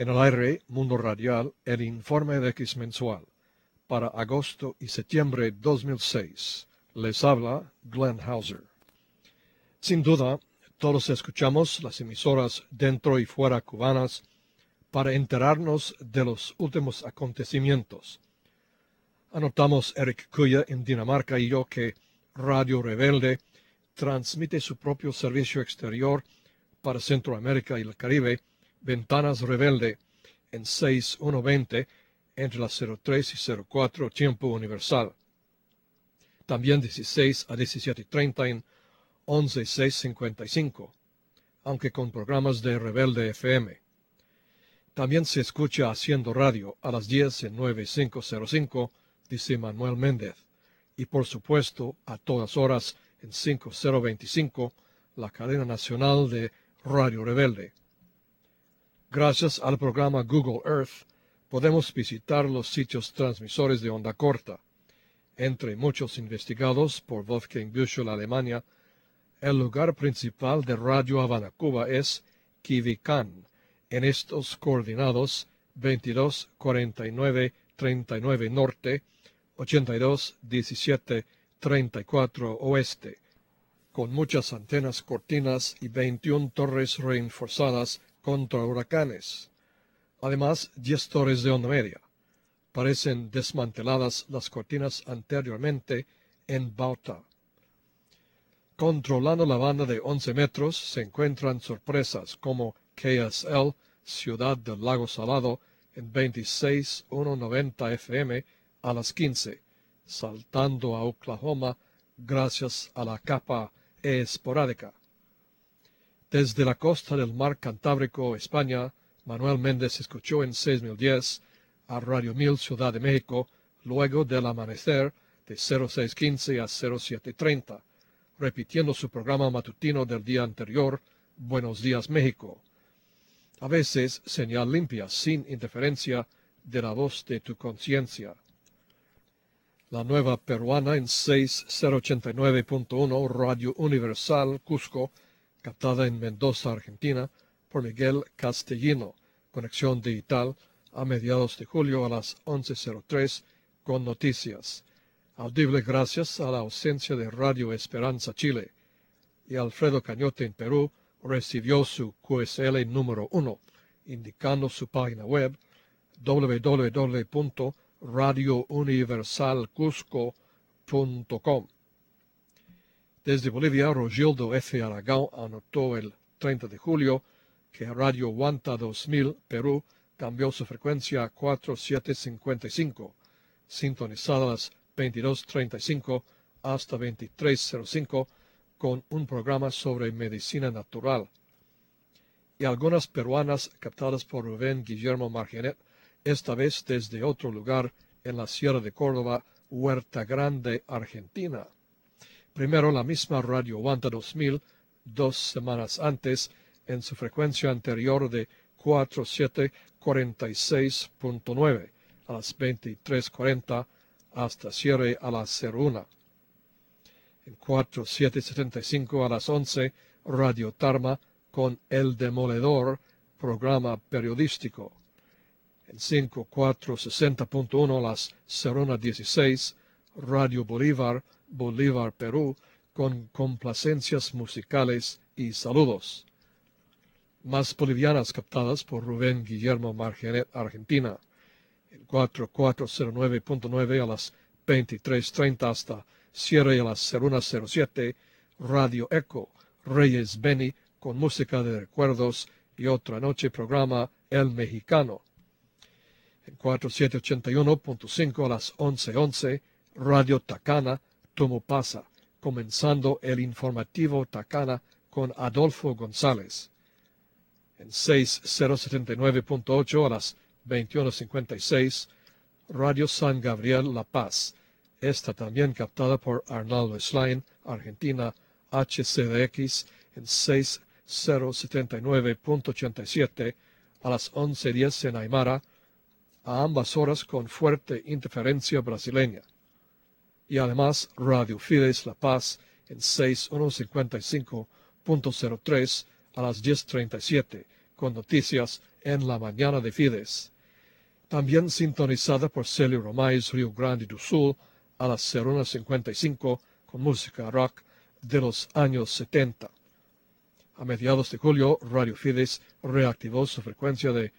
En el aire, Mundo Radial, el informe de X mensual. Para agosto y septiembre 2006. Les habla Glenn Hauser. Sin duda, todos escuchamos las emisoras dentro y fuera cubanas para enterarnos de los últimos acontecimientos. Anotamos Eric Cuya en Dinamarca y yo que Radio Rebelde transmite su propio servicio exterior para Centroamérica y el Caribe, Ventanas Rebelde, en 6120 entre las 03 y 04 tiempo universal. También 16 a 17:30 en 11655, aunque con programas de Rebelde FM. También se escucha Haciendo Radio a las 10 en 9505, dice Manuel Méndez, y por supuesto a todas horas en 5025, la cadena nacional de Radio Rebelde. Gracias al programa Google Earth, podemos visitar los sitios transmisores de onda corta. Entre muchos investigados por Wolfgang Büchel, Alemania, el lugar principal de Radio Habana, Cuba es Quivicán, en estos coordinados 22 49 39 norte, 82 17 34 oeste, con muchas antenas cortinas y 21 torres reforzadas contra huracanes. Además, 10 torres de onda media. Parecen desmanteladas las cortinas anteriormente en Bauta. Controlando la banda de 11 metros se encuentran sorpresas como KSL, Ciudad del Lago Salado, en 26.190 FM a las 15, saltando a Oklahoma gracias a la capa esporádica. Desde la costa del mar Cantábrico, España, Manuel Méndez escuchó en 6010 a Radio 1000 Ciudad de México, luego del amanecer de 0615 a 0730, repitiendo su programa matutino del día anterior, Buenos Días México. A veces señal limpia, sin interferencia de la voz de tu conciencia. La Nueva Peruana en 6089.1 Radio Universal Cusco, captada en Mendoza, Argentina, por Miguel Castellino, conexión digital, a mediados de julio a las 11:03 con noticias. Audible gracias a la ausencia de Radio Esperanza Chile. Y Alfredo Cañote en Perú recibió su QSL número 1, indicando su página web www.radiouniversalcusco.com. Desde Bolivia, Rogildo F. Aragão anotó el 30 de julio que Radio Guanta 2000 Perú cambió su frecuencia a 4755, sintonizada a las 22:35 hasta 23:05 con un programa sobre medicina natural. Y algunas peruanas captadas por Rubén Guillermo Margenet, esta vez desde otro lugar en la Sierra de Córdoba, Huerta Grande, Argentina. Primero la misma Radio Guanta 2000, 2 semanas antes, en su frecuencia anterior de 4746.9 a las 23:40 hasta cierre a las 01. En 4775 a las 11, Radio Tarma con El Demoledor, programa periodístico. En 5460.1 a las 01:16, Radio Bolívar, Bolívar, Perú, con complacencias musicales y saludos. Más bolivianas captadas por Rubén Guillermo Margenet, Argentina. En 4409.9 a las 23:30 hasta cierre a las 01:07, Radio Eco, Reyes Beni, con música de recuerdos y otra noche programa El Mexicano. En 4781.5 a las 11:11, Radio Tacana, Tomupasa, comenzando el informativo Tacana con Adolfo González. En 6079.8 a las 21:56, Radio San Gabriel La Paz, esta también captada por Arnaldo Slain, Argentina, HCDX, en 6079.87 a las 11:10 en Aymara, a ambas horas con fuerte interferencia brasileña. Y además Radio Fides La Paz en 6155.03 a las 10:37 con noticias en la mañana de Fides. También sintonizada por Celio Romais Rio Grande do Sul a las 01:55 con música rock de los años 70. A mediados de julio, Radio Fides reactivó su frecuencia de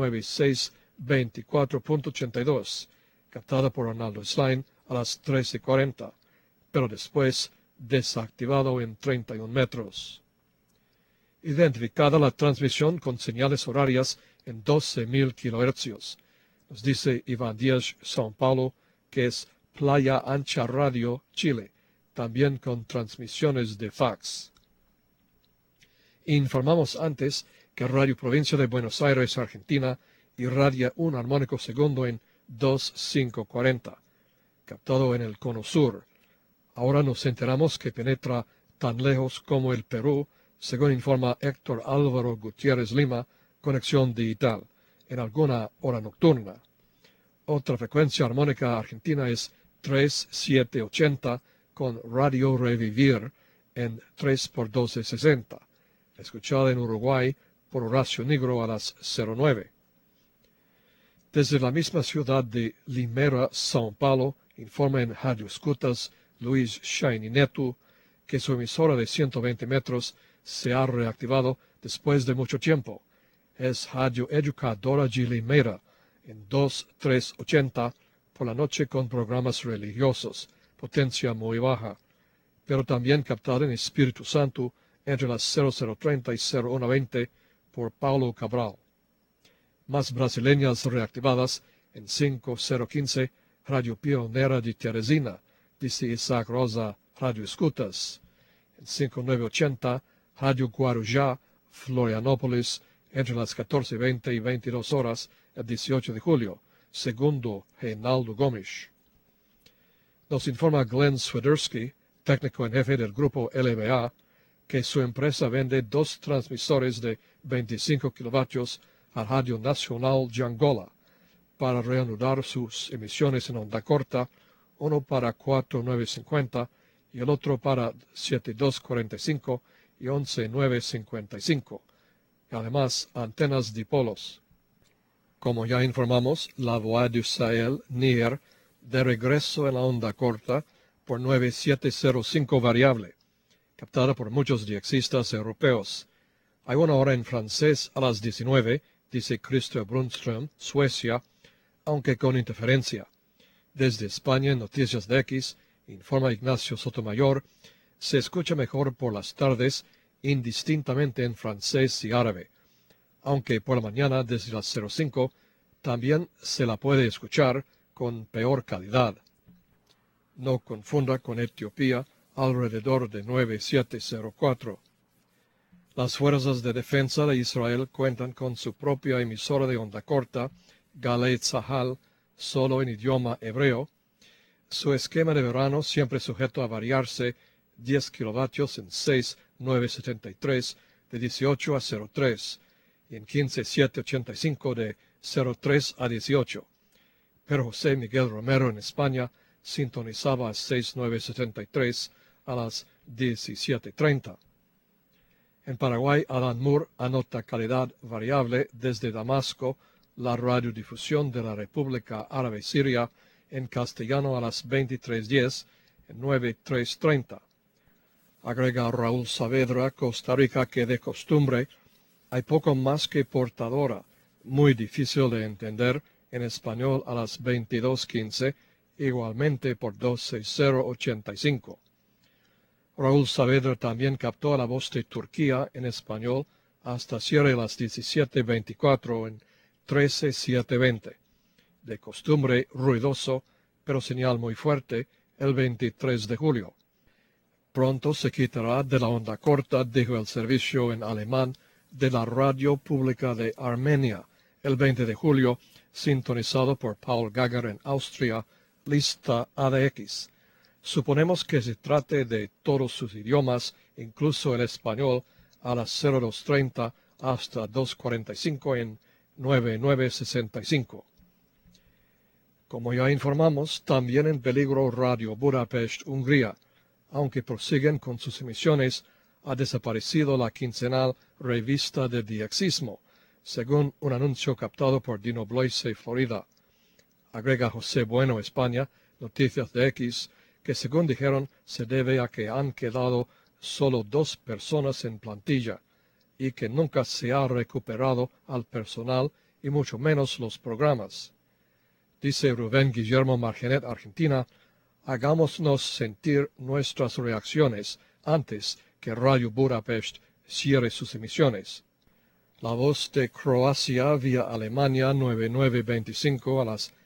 9624.82, captada por Arnaldo Slein a las 13:40, pero después desactivado en 31 metros. Identificada la transmisión con señales horarias en 12.000 kHz. Nos dice Iván Díaz, São Paulo, que es Playa Ancha Radio, Chile, también con transmisiones de fax. Informamos antes que Radio Provincia de Buenos Aires, Argentina, irradia un armónico segundo en 2540, captado en el cono sur. Ahora nos enteramos que penetra tan lejos como el Perú, según informa Héctor Álvaro Gutiérrez Lima, conexión digital, en alguna hora nocturna. Otra frecuencia armónica argentina es 3780 con Radio Revivir en 3x1260, escuchada en Uruguay por Horacio Nigro a las 09. Desde la misma ciudad de Limeira, São Paulo, informa en Radio Escutas Luis Shiny Neto que su emisora de 120 metros se ha reactivado después de mucho tiempo. Es Radio Educadora de Limeira en 2380 por la noche con programas religiosos, potencia muy baja, pero también captada en Espíritu Santo entre las 0030 y 0120 por Paulo Cabral. Más brasileñas reactivadas en 5015, Radio Pionera de Teresina, dice Isaac Rosa, Radio Escutas. En 5980, Radio Guarujá, Florianópolis, entre las 14:20 y 22 horas, el 18 de julio, segundo Reinaldo Gomes. Nos informa Glenn Swiderski, técnico en jefe del grupo LBA, que su empresa vende 2 transmisores de 25 kilovatios a Radio Nacional de Angola para reanudar sus emisiones en onda corta, uno para 4950 y el otro para 7245 y 11955, y además antenas dipolos. Como ya informamos, la Voix du Sahel, Níger, de regreso en la onda corta por 9705 variable, captada por muchos diexistas europeos. Hay una hora en francés a las 19, dice Christer Brunström, Suecia, aunque con interferencia. Desde España, en Noticias de X, informa Ignacio Sotomayor, se escucha mejor por las tardes, indistintamente en francés y árabe, aunque por la mañana desde las 05 también se la puede escuchar con peor calidad. No confunda con Etiopía, alrededor de 9704. Las fuerzas de defensa de Israel cuentan con su propia emisora de onda corta, Galei Tzahal, solo en idioma hebreo. Su esquema de verano siempre sujeto a variarse 10 kilovatios en 6.973 de 18 a 03 y en 15.785 de 03 a 18. Pero José Miguel Romero en España sintonizaba a 6.973 a las 17:30. En Paraguay, Alan Moore anota calidad variable desde Damasco, la radiodifusión de la República Árabe Siria en castellano a las 23:10 en 9330. Agrega Raúl Saavedra, Costa Rica, que de costumbre hay poco más que portadora, muy difícil de entender, en español a las 22:15, igualmente por 26085. Raúl Saavedra también captó la voz de Turquía en español hasta cierre las 17:24 en 13720. De costumbre ruidoso, pero señal muy fuerte, el 23 de julio. Pronto se quitará de la onda corta, dijo el servicio en alemán de la radio pública de Armenia, el 20 de julio, sintonizado por Paul Gagger en Austria, lista ADX. Suponemos que se trate de todos sus idiomas, incluso el español, a las 0230 hasta 245 en 9965. Como ya informamos, también en peligro Radio Budapest, Hungría. Aunque prosiguen con sus emisiones, ha desaparecido la quincenal Revista de Diexismo, según un anuncio captado por Dino Bloise, Florida. Agrega José Bueno, España, Noticias de X, que según dijeron se debe a que han quedado solo 2 personas en plantilla y que nunca se ha recuperado al personal y mucho menos los programas. Dice Rubén Guillermo Margenet, Argentina, hagámonos sentir nuestras reacciones antes que Radio Budapest cierre sus emisiones. La Voz de Croacia vía Alemania 9925 a las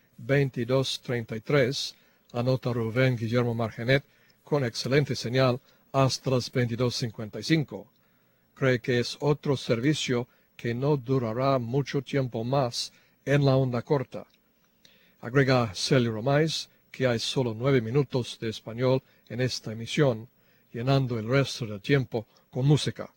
22:33, anota Rubén Guillermo Margenet, con excelente señal hasta las 22:55. Cree que es otro servicio que no durará mucho tiempo más en la onda corta. Agrega Celio Romais que hay solo 9 minutos de español en esta emisión, llenando el resto del tiempo con música.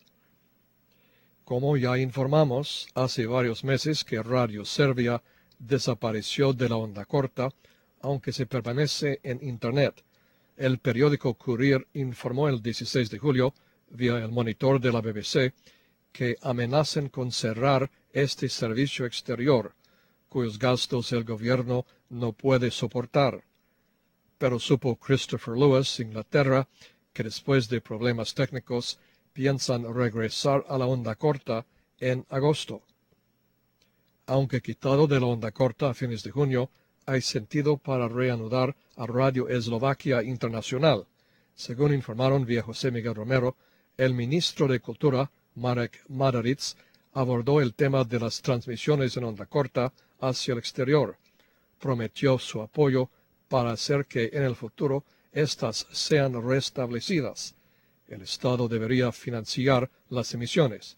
Como ya informamos, hace varios meses que Radio Serbia desapareció de la onda corta, aunque se permanece en Internet. El periódico Courier informó el 16 de julio, vía el monitor de la BBC, que amenazan con cerrar este servicio exterior, cuyos gastos el gobierno no puede soportar. Pero supo Christopher Lewis, Inglaterra, que después de problemas técnicos piensan regresar a la onda corta en agosto. Aunque quitado de la onda corta a fines de junio, hay sentido para reanudar a Radio Eslovaquia Internacional. Según informaron vía José Miguel Romero, el ministro de Cultura, Marek Madaritz, abordó el tema de las transmisiones en onda corta hacia el exterior. Prometió su apoyo para hacer que en el futuro éstas sean restablecidas. El Estado debería financiar las emisiones.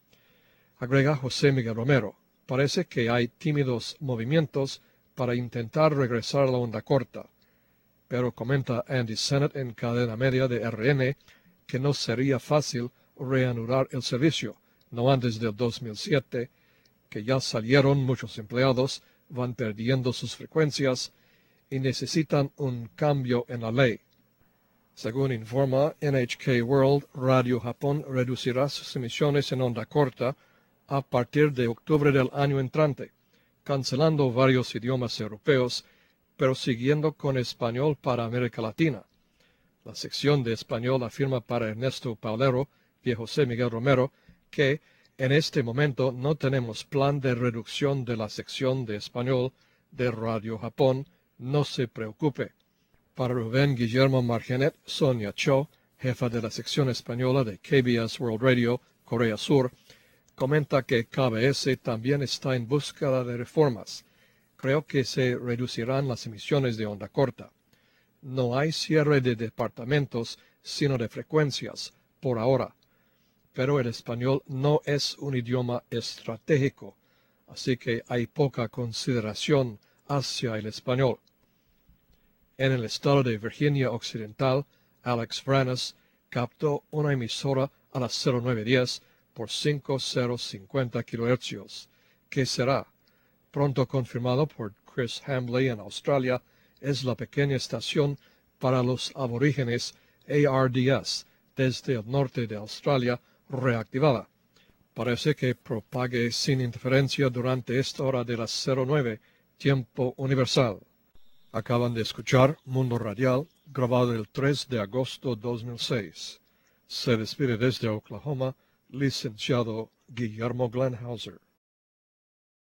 Agrega José Miguel Romero, parece que hay tímidos movimientos para intentar regresar a la onda corta, pero comenta Andy Sennett en cadena media de RN que no sería fácil reanudar el servicio, no antes del 2007, que ya salieron muchos empleados, van perdiendo sus frecuencias y necesitan un cambio en la ley. Según informa NHK World, Radio Japón reducirá sus emisiones en onda corta a partir de octubre del año entrante, cancelando varios idiomas europeos, pero siguiendo con español para América Latina. La sección de español afirma para Ernesto Paulero y José Miguel Romero que en este momento no tenemos plan de reducción de la sección de español de Radio Japón, no se preocupe. Para Rubén Guillermo Margenet, Sonia Cho, jefa de la sección española de KBS World Radio, Corea Sur, comenta que KBS también está en búsqueda de reformas. Creo que se reducirán las emisiones de onda corta. No hay cierre de departamentos, sino de frecuencias, por ahora. Pero el español no es un idioma estratégico, así que hay poca consideración hacia el español. En el estado de Virginia Occidental, Alex Vranas captó una emisora a las 0910 por 5050 kHz, que será, pronto confirmado por Chris Hambley en Australia, es la pequeña estación para los aborígenes ARDS desde el norte de Australia reactivada. Parece que propague sin interferencia durante esta hora de las 09, tiempo universal. Acaban de escuchar Mundo Radial, grabado el 3 de agosto 2006. Se despide desde Oklahoma, licenciado Guillermo Glenhauser.